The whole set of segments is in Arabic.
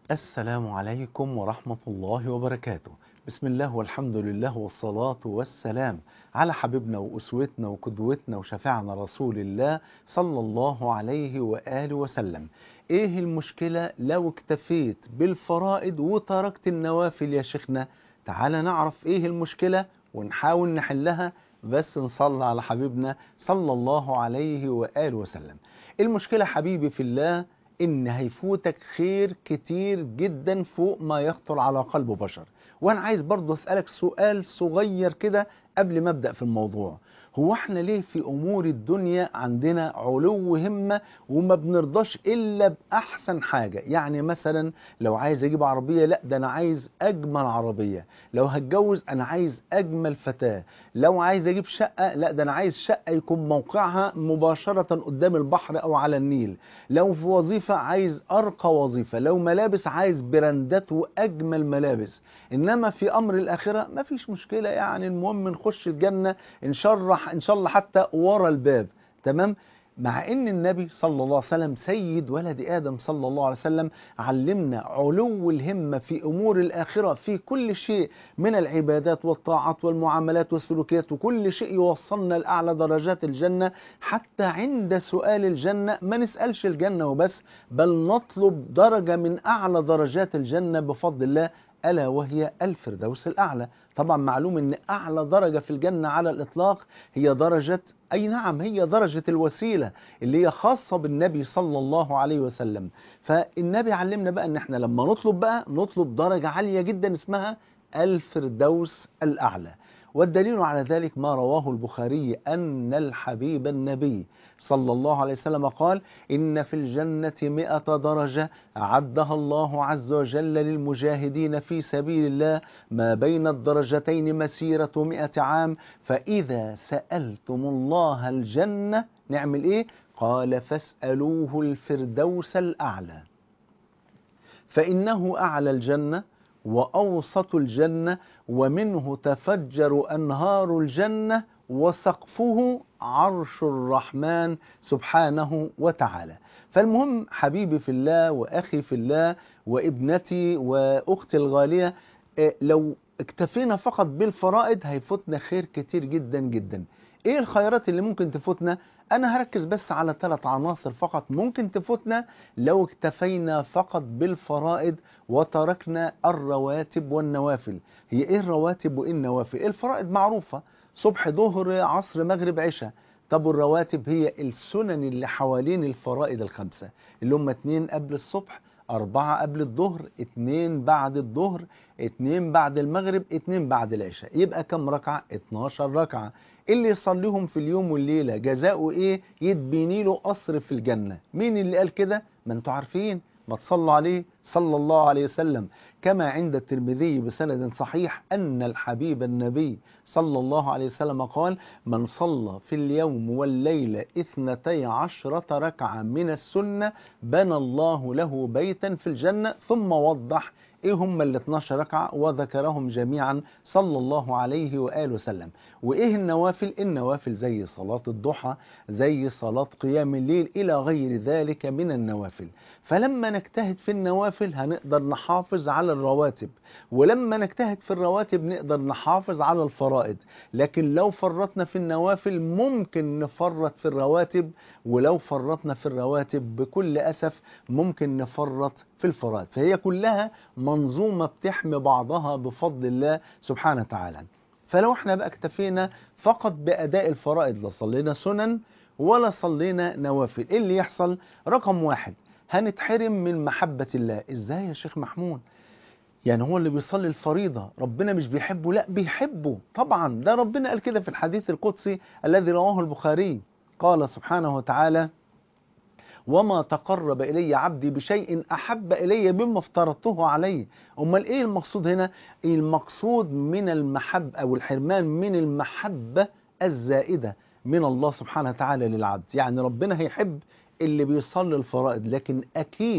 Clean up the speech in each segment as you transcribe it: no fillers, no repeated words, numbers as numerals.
السلام عليكم ورحمة الله وبركاته. بسم الله والحمد لله والصلاة والسلام على حبيبنا وأسوتنا وقدوتنا وشفيعنا رسول الله صلى الله عليه وآله وسلم. إيه المشكلة لو اكتفيت بالفرائض وتركت النوافل يا شيخنا؟ تعال نعرف إيه المشكلة ونحاول نحلها، بس نصلي على حبيبنا صلى الله عليه وآله وسلم. المشكلة حبيبي في الله إن هيفوتك خير كتير جدا فوق ما يخطر على قلب بشر. وأنا عايز برضو أسألك سؤال صغير كده قبل ما أبدأ في الموضوع. هو احنا ليه في أمور الدنيا عندنا علو همة وما بنرضاش إلا بأحسن حاجة؟ يعني مثلا لو عايز أجيب عربية، لا ده أنا عايز أجمل عربية. لو هتجوز أنا عايز أجمل فتاة. لو عايز أجيب شقة، لا ده أنا عايز شقة يكون موقعها مباشرة قدام البحر أو على النيل. لو في وظيفة عايز أرقى وظيفة. لو ملابس عايز براندات وأجمل ملابس. إنما في أمر الآخرة مفيش مشكلة، يعني المهم نخش الجنة إن شاء الله حتى ورا الباب. تمام. مع ان النبي صلى الله عليه وسلم سيد ولد ادم صلى الله عليه وسلم علمنا علو الهمة في امور الاخرة في كل شيء من العبادات والطاعات والمعاملات والسلوكيات، وكل شيء يوصلنا لاعلى درجات الجنة. حتى عند سؤال الجنة ما نسألش الجنة وبس، بل نطلب درجة من اعلى درجات الجنة بفضل الله، ألا وهي الفردوس الأعلى. طبعا معلوم أن أعلى درجة في الجنة على الإطلاق هي درجة، أي نعم، هي درجة الوسيلة اللي هي خاصة بالنبي صلى الله عليه وسلم. فالنبي علمنا بقى أن احنا لما نطلب بقى نطلب درجة عالية جدا اسمها الفردوس الأعلى. والدليل على ذلك ما رواه البخاري أن الحبيب النبي صلى الله عليه وسلم قال: إن في الجنة 100 درجة أعدها الله عز وجل للمجاهدين في سبيل الله، ما بين الدرجتين مسيرة 100 عام، فإذا سألتم الله الجنة نعمل إيه؟ قال: فاسألوه الفردوس الأعلى، فإنه أعلى الجنة وأوسط الجنة ومنه تفجر أنهار الجنة وسقفه عرش الرحمن سبحانه وتعالى. فالمهم حبيبي في الله وأخي في الله وابنتي وأختي الغالية، لو اكتفينا فقط بالفرائض هيفوتنا خير كتير جدا جدا. ايه الخيرات اللي ممكن تفوتنا؟ انا هركز بس على 3 عناصر فقط ممكن تفوتنا لو اكتفينا فقط بالفرائض وتركنا الرواتب والنوافل. هي ايه الرواتب وايه النوافل؟ الفرائض معروفة: صبح ظهر عصر مغرب عشاء. طب والرواتب هي السنن اللي حوالين الفرائض الخمسة، اللي هم 2 قبل الصبح، 4 قبل الظهر، 2 بعد الظهر، 2 بعد المغرب، 2 بعد العشاء. يبقى كم ركعة؟ 12 ركعة. اللي يصليهم في اليوم والليلة جزاؤه ايه؟ يتبني له قصر في الجنة. مين اللي قال كده؟ ما انتوا عارفين، ما تصلوا عليه صلى الله عليه وسلم. كما عند الترمذي بسند صحيح أن الحبيب النبي صلى الله عليه وسلم قال: من صلى في اليوم والليلة 12 ركعة من السنة بنى الله له بيتا في الجنة. ثم وضح ايه هم ال 12 ركعة وذكرهم جميعا صلى الله عليه وآله وسلم. وايه النوافل؟ النوافل زي صلاة الضحى، زي صلاة قيام الليل، الى غير ذلك من النوافل. فلما نجتهد في النوافل هنقدر نحافظ على الرواتب، ولما نجتهد في الرواتب نقدر نحافظ على الفرائض. لكن لو فرطنا في النوافل ممكن نفرط في الرواتب، ولو فرطنا في الرواتب بكل أسف ممكن نفرط في الفرائض. فهي كلها منظومة بتحمي بعضها بفضل الله سبحانه وتعالى. فلو احنا بقى اكتفينا فقط بأداء الفرائض، لا صلينا سنن ولا صلينا نوافل، ايه اللي يحصل؟ رقم 1: هنتحرم من محبة الله. ازاي يا شيخ محمود؟ يعني هو اللي بيصلي الفريضة ربنا مش بيحبه؟ لا بيحبه طبعا، ده ربنا قال كده في الحديث القدسي الذي رواه البخاري. قال سبحانه وتعالى: وما تقرب إلي عبدي بشيء أحب إلي مما افترضته عليه. أمال إيه المقصود هنا؟ المقصود من المحبة أو الحرمان من المحبة الزائدة من الله سبحانه وتعالى للعبد. يعني ربنا هيحب اللي بيصلي الفرائض، لكن أكيد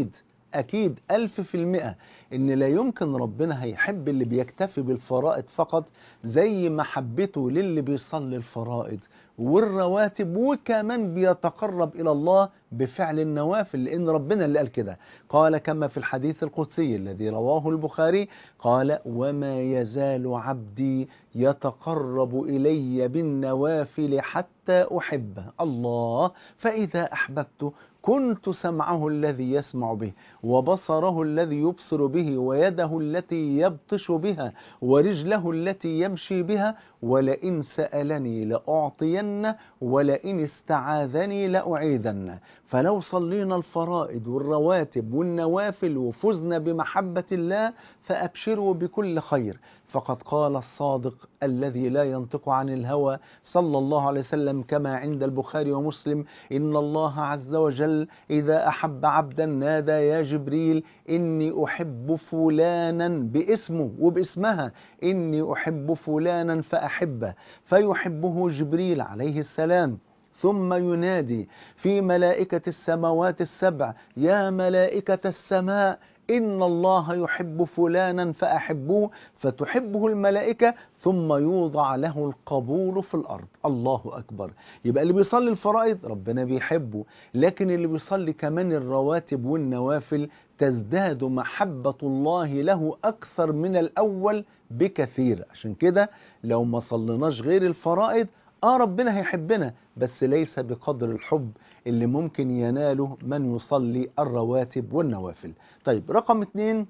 أكيد 1000% إن لا يمكن ربنا هيحب اللي بيكتفي بالفرائض فقط زي محبته للي بيصلي الفرائض والرواتب وكمان بيتقرب إلى الله بفعل النوافل، لأن ربنا اللي قال كده. قال كما في الحديث القدسي الذي رواه البخاري قال: وما يزال عبدي يتقرب إلي بالنوافل حتى أحبه. الله. فإذا أحببته كنت سمعه الذي يسمع به، وبصره الذي يبصر به، ويده التي يبطش بها، ورجله التي يمشي بها، ولئن سألني لأعطينه، ولئن استعاذني لأعيذنه. فلو صلينا الفرائض والرواتب والنوافل وفزنا بمحبة الله فأبشروا بكل خير، فقد قال الصادق الذي لا ينطق عن الهوى صلى الله عليه وسلم كما عند البخاري ومسلم: إن الله عز وجل إذا أحب عبدا نادى يا جبريل إني أحب فلانا باسمه وباسمها، إني أحب فلانا فأحبه، فيحبه جبريل عليه السلام، ثم ينادي في ملائكة السماوات السبع: يا ملائكة السماء إن الله يحب فلانا فأحبوه، فتحبه الملائكة، ثم يوضع له القبول في الأرض. الله أكبر. يبقى اللي بيصلي الفرائض ربنا بيحبه، لكن اللي بيصلي كمان الرواتب والنوافل تزداد محبة الله له أكثر من الأول بكثير. عشان كده لو ما صليناش غير الفرائض ربنا هيحبنا، بس ليس بقدر الحب اللي ممكن يناله من يصلي الرواتب والنوافل. طيب رقم 2: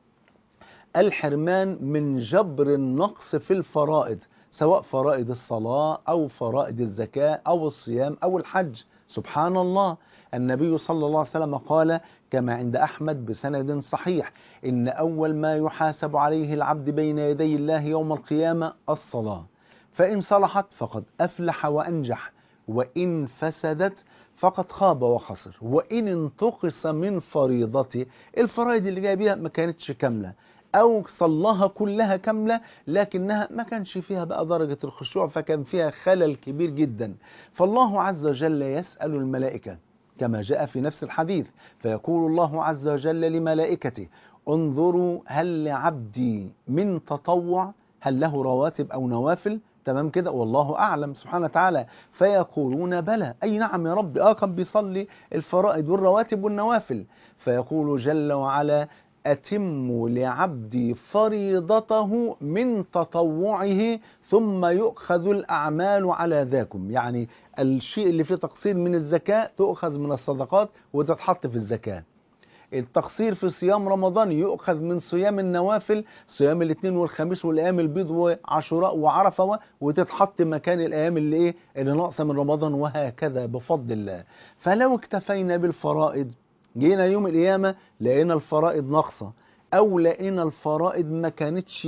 الحرمان من جبر النقص في الفرائض، سواء فرائض الصلاة أو فرائض الزكاة أو الصيام أو الحج. سبحان الله، النبي صلى الله عليه وسلم قال كما عند أحمد بسند صحيح: إن أول ما يحاسب عليه العبد بين يدي الله يوم القيامة الصلاة، فإن صلحت فقد أفلح وأنجح، وإن فسدت فقد خاب وخسر. وإن انتقص من فريضته، الفرائض اللي جاي بيها ما كانتش كاملة، أو صلاها كلها كاملة لكنها ما كانش فيها بقى درجة الخشوع، فكان فيها خلل كبير جدا، فالله عز وجل يسأل الملائكة كما جاء في نفس الحديث، فيقول الله عز وجل لملائكته: انظروا هل لعبدي من تطوع، هل له رواتب أو نوافل؟ تمام كده، والله أعلم سبحانه وتعالى. فيقولون بلى، أي نعم يا رب، كان بيصلي الفرائض والرواتب والنوافل. فيقول جل وعلا: أتم لعبدي فريضته من تطوعه ثم يؤخذ الأعمال على ذاكم. يعني الشيء اللي فيه تقصير من الزكاة تؤخذ من الصدقات وتتحط في الزكاة. التقصير في صيام رمضان يؤخذ من صيام النوافل، صيام الاثنين والخميس والايام البيض وعاشوراء وعرفه، وتتحط مكان الايام اللي ناقصه من رمضان، وهكذا بفضل الله. فلو اكتفينا بالفرائض جينا يوم القيامه لقينا الفرائض ناقصه، او لقينا الفرائض ما كانتش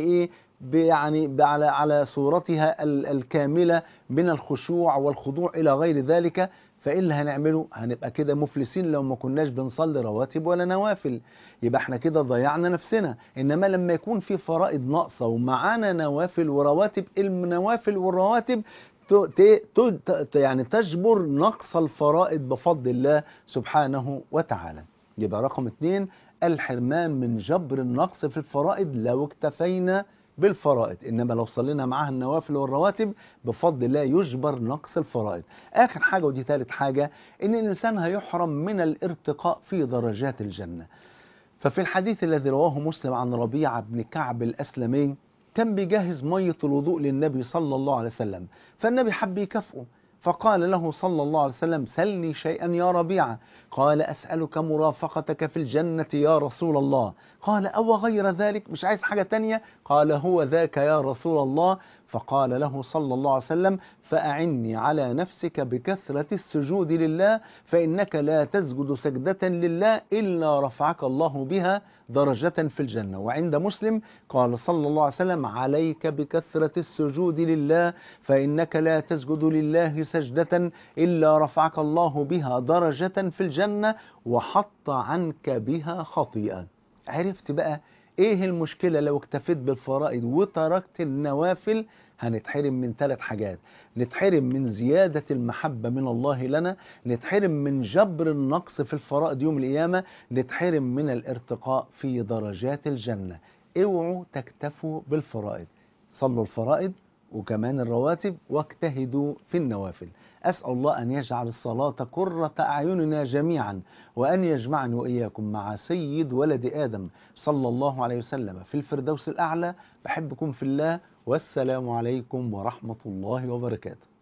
على صورتها الكامله من الخشوع والخضوع الى غير ذلك، فإيه اللي هنعمله؟ هنبقى كده مفلسين لو ما كناش بنصلي رواتب ولا نوافل، يبقى احنا كده ضيعنا نفسنا. إنما لما يكون في فرائض ناقصة ومعانا نوافل ورواتب، النوافل والرواتب يعني تجبر نقص الفرائض بفضل الله سبحانه وتعالى. يبقى رقم 2: الحرمان من جبر النقص في الفرائض لو اكتفينا بالفرائض، إنما لو صلينا معها النوافل والرواتب بفضل الله يجبر نقص الفرائض. آخر حاجة ودي ثالث حاجة: إن الإنسان هيحرم من الارتقاء في درجات الجنة. ففي الحديث الذي رواه مسلم عن ربيعة بن كعب الأسلمي، كان بيجهز مية الوضوء للنبي صلى الله عليه وسلم، فالنبي حب يكافئه فقال له صلى الله عليه وسلم: سلني شيئا يا ربيعة. قال: أسألك مرافقتك في الجنة يا رسول الله. قال: أو غير ذلك، مش عايز حاجة تانية؟ قال: هو ذاك يا رسول الله. فقال له صلى الله عليه وسلم: فأعني على نفسك بكثرة السجود لله، فإنك لا تسجد سجدة لله إلا رفعك الله بها درجة في الجنة. وعند مسلم قال صلى الله عليه وسلم: عليك بكثرة السجود لله، فإنك لا تسجد لله سجدة إلا رفعك الله بها درجة في الجنة وحط عنك بها خطيئة. عرفت بقى ايه المشكلة لو اكتفيت بالفرائض وتركت النوافل؟ هنتحرم من 3 حاجات: نتحرم من زيادة المحبة من الله لنا، نتحرم من جبر النقص في الفرائض يوم القيامة، نتحرم من الارتقاء في درجات الجنة. اوعوا تكتفوا بالفرائض، صلوا الفرائض وكمان الرواتب، واجتهدوا في النوافل. أسأل الله أن يجعل الصلاة قرة أعيننا جميعا، وأن يجمعني وإياكم مع سيد ولد آدم صلى الله عليه وسلم في الفردوس الأعلى. بحبكم في الله، والسلام عليكم ورحمة الله وبركاته.